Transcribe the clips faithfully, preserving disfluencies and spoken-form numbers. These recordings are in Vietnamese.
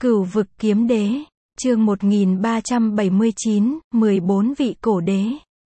Cửu vực kiếm đế, chương một nghìn ba trăm bảy mươi chín, mười bốn vị cổ đế.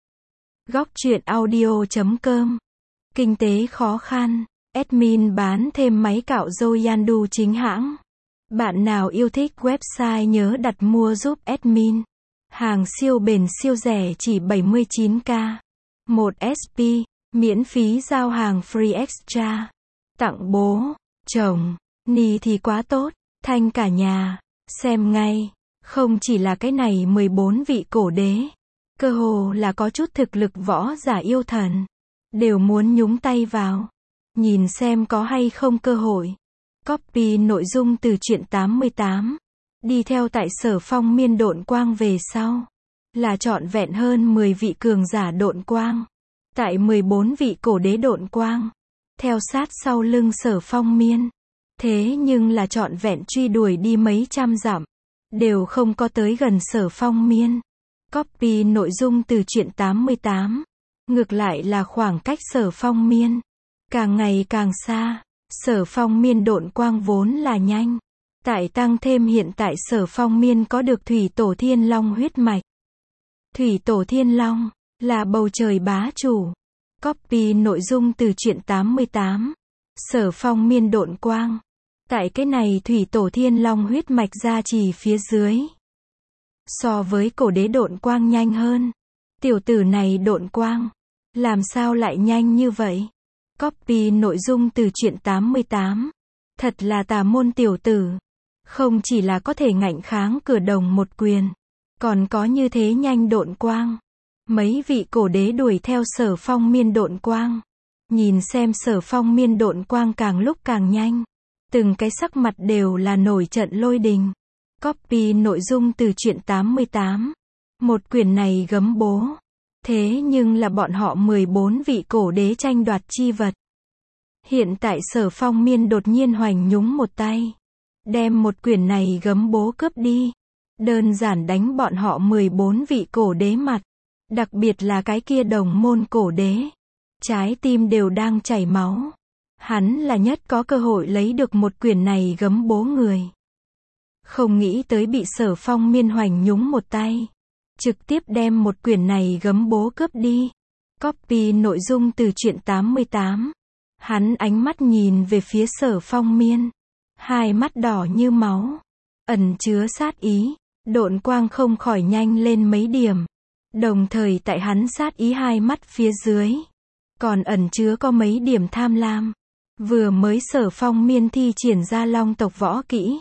Góc truyện audio chấm com. Kinh tế khó khăn, admin bán thêm máy cạo râu Yandu chính hãng. Bạn nào yêu thích website nhớ đặt mua giúp admin. Hàng siêu bền siêu rẻ chỉ bảy mươi chín k. một ét pê, miễn phí giao hàng free extra. Tặng bố, chồng, ni thì quá tốt, thanh cả nhà. Xem ngay, không chỉ là cái này mười bốn vị cổ đế, cơ hồ là có chút thực lực võ giả yêu thần, đều muốn nhúng tay vào. Nhìn xem có hay không cơ hội. Copy nội dung từ truyện tám mươi tám. Đi theo tại Sở Phong miên độn quang về sau, là trọn vẹn hơn mười vị cường giả độn quang. Tại mười bốn vị cổ đế độn quang, theo sát sau lưng Sở Phong miên. Thế nhưng là trọn vẹn truy đuổi đi mấy trăm dặm, đều không có tới gần Sở Phong miên. Copy nội dung từ truyện tám mươi tám. Ngược lại là khoảng cách Sở Phong miên càng ngày càng xa. Sở Phong miên độn quang vốn là nhanh, tại tăng thêm hiện tại Sở Phong miên có được thủy tổ thiên long huyết mạch. Thủy tổ thiên long là bầu trời bá chủ. Copy nội dung từ truyện tám mươi tám. Sở Phong miên độn quang, tại cái này thủy tổ thiên long huyết mạch gia trì phía dưới, so với cổ đế độn quang nhanh hơn. Tiểu tử này độn quang, làm sao lại nhanh như vậy? Copy nội dung từ truyện tám mươi tám. Thật là tà môn tiểu tử. Không chỉ là có thể ngạnh kháng cửa đồng một quyền, còn có như thế nhanh độn quang. Mấy vị cổ đế đuổi theo Sở Phong miên độn quang. Nhìn xem Sở Phong miên độn quang càng lúc càng nhanh. Từng cái sắc mặt đều là nổi trận lôi đình. Copy nội dung từ truyện tám mươi tám. Một quyền này gấm bố. Thế nhưng là bọn họ mười bốn vị cổ đế tranh đoạt chi vật. Hiện tại Sở Phong miên đột nhiên hoành nhúng một tay, đem một quyền này gấm bố cướp đi. Đơn giản đánh bọn họ mười bốn vị cổ đế mặt. Đặc biệt là cái kia đồng môn cổ đế. Trái tim đều đang chảy máu. Hắn là nhất có cơ hội lấy được một quyền này gấm bố người. Không nghĩ tới bị Sở Phong miên hoành nhúng một tay, trực tiếp đem một quyền này gấm bố cướp đi. Copy nội dung từ truyện tám mươi tám. Hắn ánh mắt nhìn về phía Sở Phong miên. Hai mắt đỏ như máu, ẩn chứa sát ý. Độn quang không khỏi nhanh lên mấy điểm. Đồng thời tại hắn sát ý hai mắt phía dưới, còn ẩn chứa có mấy điểm tham lam. Vừa mới Sở Phong miên thi triển ra long tộc võ kỹ,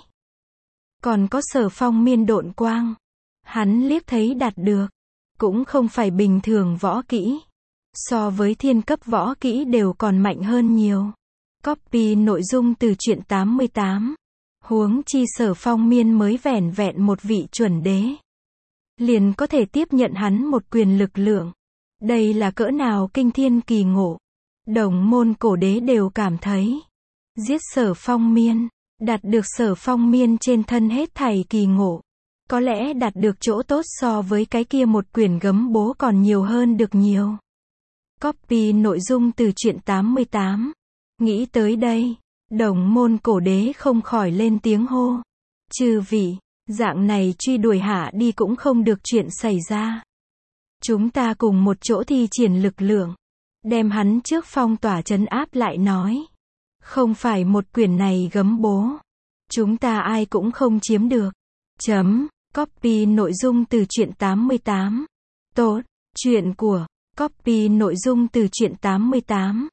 còn có Sở Phong miên độn quang, hắn liếc thấy đạt được, cũng không phải bình thường võ kỹ. So với thiên cấp võ kỹ đều còn mạnh hơn nhiều. Copy nội dung từ truyện tám mươi tám. Huống chi Sở Phong miên mới vẻn vẹn một vị chuẩn đế, liền có thể tiếp nhận hắn một quyền lực lượng. Đây là cỡ nào kinh thiên kỳ ngộ. Đồng môn cổ đế đều cảm thấy, giết Sở Phong miên, đạt được Sở Phong miên trên thân hết thảy kỳ ngộ, có lẽ đạt được chỗ tốt so với cái kia một quyền gấm bố còn nhiều hơn được nhiều. Copy nội dung từ truyện tám mươi tám. Nghĩ tới đây, đồng môn cổ đế không khỏi lên tiếng hô. Chư vị, dạng này truy đuổi hạ đi cũng không được chuyện xảy ra. Chúng ta cùng một chỗ thi triển lực lượng, đem hắn trước phong tỏa trấn áp lại nói. Không phải một quyền này gấm bố, chúng ta ai cũng không chiếm được. Chấm. Copy nội dung từ truyện tám mươi tám. Tốt. Chuyện của. Copy nội dung từ truyện tám mươi tám.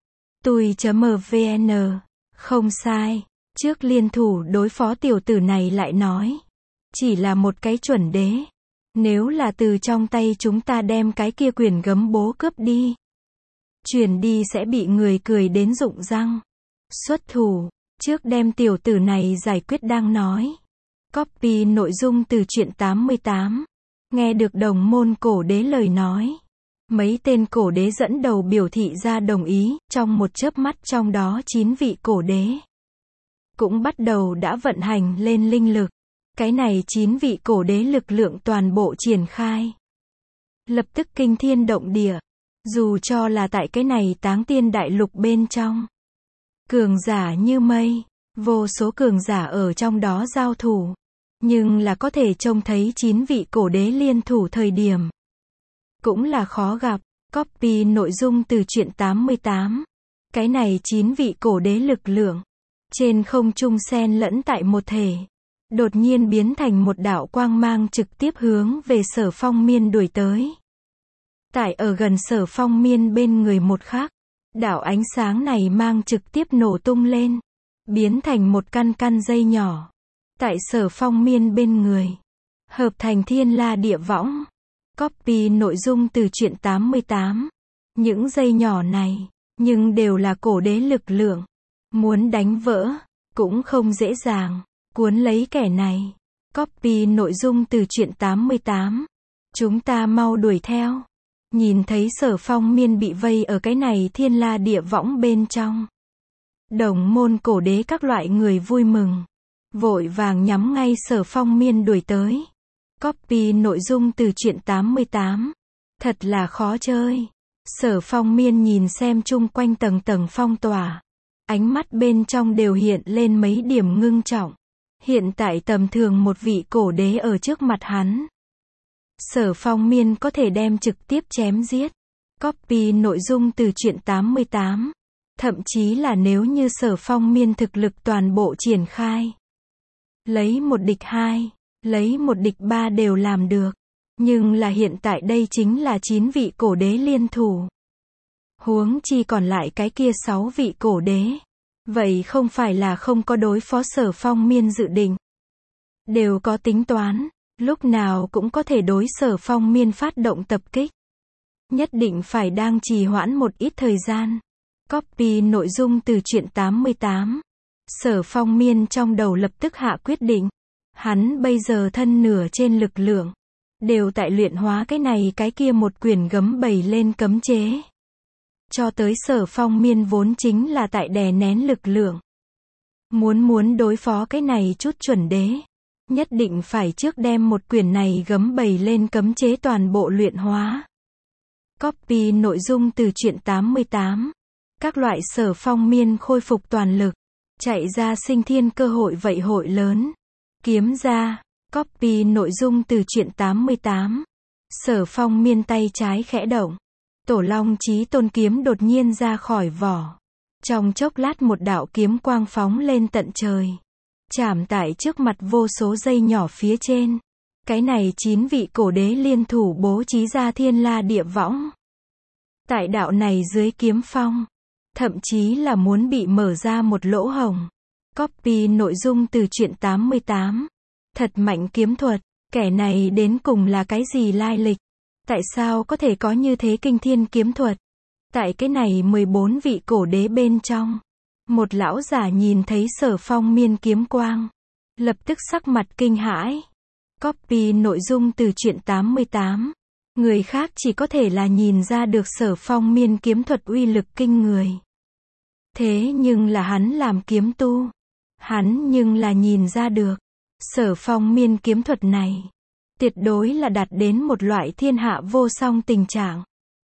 Tui.mvn. Không sai. Trước liên thủ đối phó tiểu tử này lại nói, chỉ là một cái chuẩn đế. Nếu là từ trong tay chúng ta đem cái kia quyền gấm bố cướp đi, truyền đi sẽ bị người cười đến rụng răng. Xuất thủ, trước đem tiểu tử này giải quyết đang nói. Copy nội dung từ truyện tám mươi tám. Nghe được đồng môn cổ đế lời nói, mấy tên cổ đế dẫn đầu biểu thị ra đồng ý. Trong một chớp mắt trong đó chín vị cổ đế cũng bắt đầu đã vận hành lên linh lực. Cái này chín vị cổ đế lực lượng toàn bộ triển khai, lập tức kinh thiên động địa. Dù cho là tại cái này táng tiên đại lục bên trong, cường giả như mây, vô số cường giả ở trong đó giao thủ. Nhưng là có thể trông thấy chín vị cổ đế liên thủ thời điểm. Cũng là khó gặp. Copy nội dung từ truyện tám mươi tám. Cái này chín vị cổ đế lực lượng. Trên không trung xen lẫn tại một thể. Đột nhiên biến thành một đạo quang mang trực tiếp hướng về Sở Phong Miên đuổi tới. Tại ở gần Sở Phong Miên bên người một khắc. Đạo ánh sáng này mang trực tiếp nổ tung lên. Biến thành một căn căn dây nhỏ. Tại Sở Phong Miên bên người. Hợp thành thiên la địa võng. Copy nội dung từ truyện tám mươi tám. Những dây nhỏ này, nhưng đều là cổ đế lực lượng. Muốn đánh vỡ, cũng không dễ dàng. Cuốn lấy kẻ này. Copy nội dung từ truyện tám mươi tám. Chúng ta mau đuổi theo. Nhìn thấy Sở Phong Miên bị vây ở cái này thiên la địa võng bên trong. Đồng môn cổ đế các loại người vui mừng. Vội vàng nhắm ngay Sở Phong Miên đuổi tới. Copy nội dung từ truyện tám mươi tám. Thật là khó chơi. Sở Phong Miên nhìn xem chung quanh tầng tầng phong tỏa. Ánh mắt bên trong đều hiện lên mấy điểm ngưng trọng. Hiện tại tầm thường một vị cổ đế ở trước mặt hắn. Sở Phong Miên có thể đem trực tiếp chém giết. Copy nội dung từ truyện tám mươi tám. Thậm chí là nếu như Sở Phong Miên thực lực toàn bộ triển khai. Lấy một địch hai, lấy một địch ba đều làm được. Nhưng là hiện tại đây chính là chín vị cổ đế liên thủ. Huống chi còn lại cái kia sáu vị cổ đế. Vậy không phải là không có đối phó Sở Phong Miên dự định. Đều có tính toán, lúc nào cũng có thể đối Sở Phong Miên phát động tập kích. Nhất định phải đang trì hoãn một ít thời gian. Copy nội dung từ truyện tám mươi tám. Sở Phong Miên trong đầu lập tức hạ quyết định. Hắn bây giờ thân nửa trên lực lượng. Đều tại luyện hóa cái này cái kia một quyển gấm bày lên cấm chế. Cho tới Sở Phong Miên vốn chính là tại đè nén lực lượng. Muốn muốn đối phó cái này chút chuẩn đế. Nhất định phải trước đem một quyển này gấm bày lên cấm chế toàn bộ luyện hóa. Copy nội dung từ truyện tám mươi tám. Các loại Sở Phong Miên khôi phục toàn lực. Chạy ra sinh thiên cơ hội vậy hội lớn. Kiếm ra. Copy nội dung từ truyện tám mươi tám. Sở Phong Miên tay trái khẽ động. Tổ Long Chí Tôn kiếm đột nhiên ra khỏi vỏ. Trong chốc lát một đạo kiếm quang phóng lên tận trời. Chạm tại trước mặt vô số dây nhỏ phía trên. Cái này chín vị cổ đế liên thủ bố trí ra thiên la địa võng. Tại đạo này dưới kiếm phong. Thậm chí là muốn bị mở ra một lỗ hổng. Copy nội dung từ truyện tám mươi tám. Thật mạnh kiếm thuật, kẻ này đến cùng là cái gì lai lịch? Tại sao có thể có như thế kinh thiên kiếm thuật? Tại cái này mười bốn vị cổ đế bên trong. Một lão giả nhìn thấy Sở Phong Miên kiếm quang. Lập tức sắc mặt kinh hãi. Copy nội dung từ truyện tám mươi tám. Người khác chỉ có thể là nhìn ra được Sở Phong Miên kiếm thuật uy lực kinh người. Thế nhưng là hắn làm kiếm tu. Hắn nhưng là nhìn ra được. Sở Phong Miên kiếm thuật này. Tuyệt đối là đạt đến một loại thiên hạ vô song tình trạng.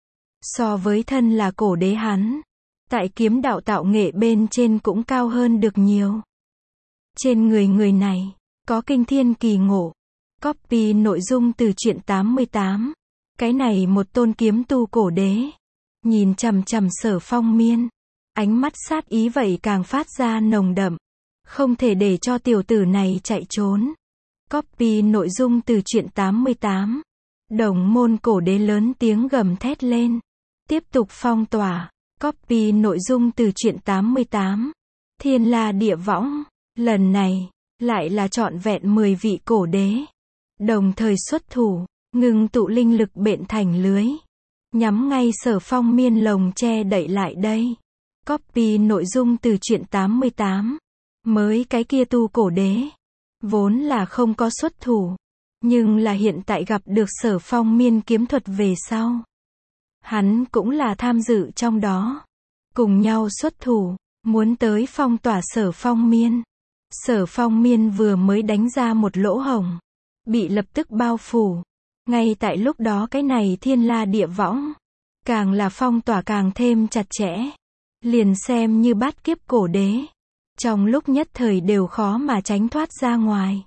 So với thân là cổ đế hắn. Tại kiếm đạo tạo nghệ bên trên cũng cao hơn được nhiều. Trên người người này. Có kinh thiên kỳ ngộ. Copy nội dung từ truyện tám mươi tám. Cái này một tôn kiếm tu cổ đế. Nhìn chằm chằm Sở Phong Miên. Ánh mắt sát ý vậy càng phát ra nồng đậm. Không thể để cho tiểu tử này chạy trốn. Copy nội dung từ truyện tám mươi tám. Đồng môn cổ đế lớn tiếng gầm thét lên. Tiếp tục phong tỏa. Copy nội dung từ truyện tám mươi tám. Thiên la địa võng. Lần này, lại là trọn vẹn mười vị cổ đế. Đồng thời xuất thủ, ngừng tụ linh lực bện thành lưới. Nhắm ngay Sở Phong Miên lồng che đậy lại đây. Copy nội dung từ truyện tám mươi tám. Mới cái kia tu cổ đế. Vốn là không có xuất thủ. Nhưng là hiện tại gặp được Sở Phong Miên kiếm thuật về sau. Hắn cũng là tham dự trong đó. Cùng nhau xuất thủ. Muốn tới phong tỏa Sở Phong Miên. Sở Phong Miên vừa mới đánh ra một lỗ hổng. Bị lập tức bao phủ. Ngay tại lúc đó cái này thiên la địa võng. Càng là phong tỏa càng thêm chặt chẽ. Liền xem như bát kiếp cổ đế. Trong lúc nhất thời đều khó mà tránh thoát ra ngoài.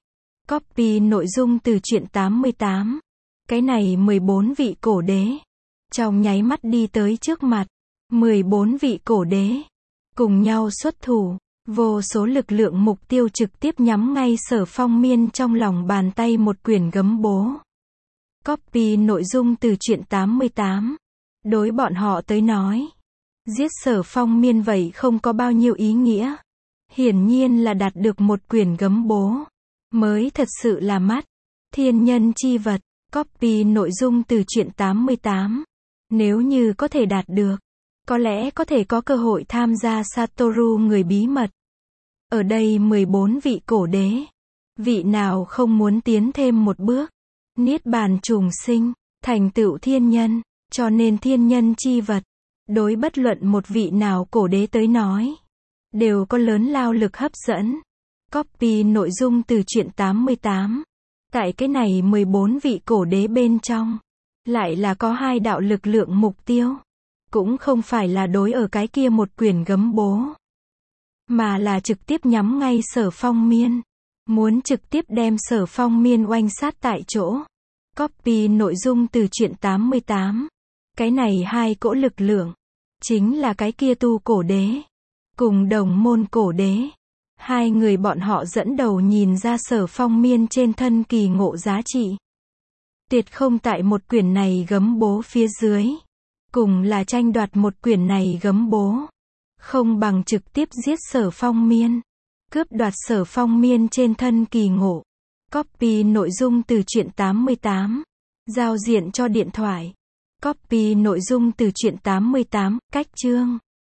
Copy nội dung từ truyện tám mươi tám. Cái này mười bốn vị cổ đế. Trong nháy mắt đi tới trước mặt. mười bốn vị cổ đế. Cùng nhau xuất thủ. Vô số lực lượng mục tiêu trực tiếp nhắm ngay Sở Phong Miên trong lòng bàn tay một quyển gấm bố. Copy nội dung từ truyện tám mươi tám. Đối bọn họ tới nói. Giết Sở Phong Miên vậy không có bao nhiêu ý nghĩa. Hiển nhiên là đạt được một quyển gấm bố. Mới thật sự là mắt. Thiên nhân chi vật. Copy nội dung từ truyện tám mươi tám. Nếu như có thể đạt được. Có lẽ có thể có cơ hội tham gia Satoru người bí mật. Ở đây mười bốn vị cổ đế. Vị nào không muốn tiến thêm một bước. Niết bàn trùng sinh. Thành tựu thiên nhân. Cho nên thiên nhân chi vật. Đối bất luận một vị nào cổ đế tới nói. Đều có lớn lao lực hấp dẫn. Copy nội dung từ truyện tám mươi tám. Tại cái này mười bốn vị cổ đế bên trong. Lại là có hai đạo lực lượng mục tiêu. Cũng không phải là đối ở cái kia một quyển gấm bố. Mà là trực tiếp nhắm ngay Sở Phong Miên. Muốn trực tiếp đem Sở Phong Miên oanh sát tại chỗ. Copy nội dung từ truyện tám mươi tám. Cái này hai cỗ lực lượng. Chính là cái kia tu cổ đế. Cùng đồng môn cổ đế. Hai người bọn họ dẫn đầu nhìn ra Sở Phong Miên trên thân kỳ ngộ giá trị. Tuyệt không tại một quyển này gấm bố phía dưới. Cùng là tranh đoạt một quyển này gấm bố. Không bằng trực tiếp giết Sở Phong Miên. Cướp đoạt Sở Phong Miên trên thân kỳ ngộ. Copy nội dung từ truyện tám mươi tám. Giao diện cho điện thoại. Copy nội dung từ truyện tám mươi tám, cách chương.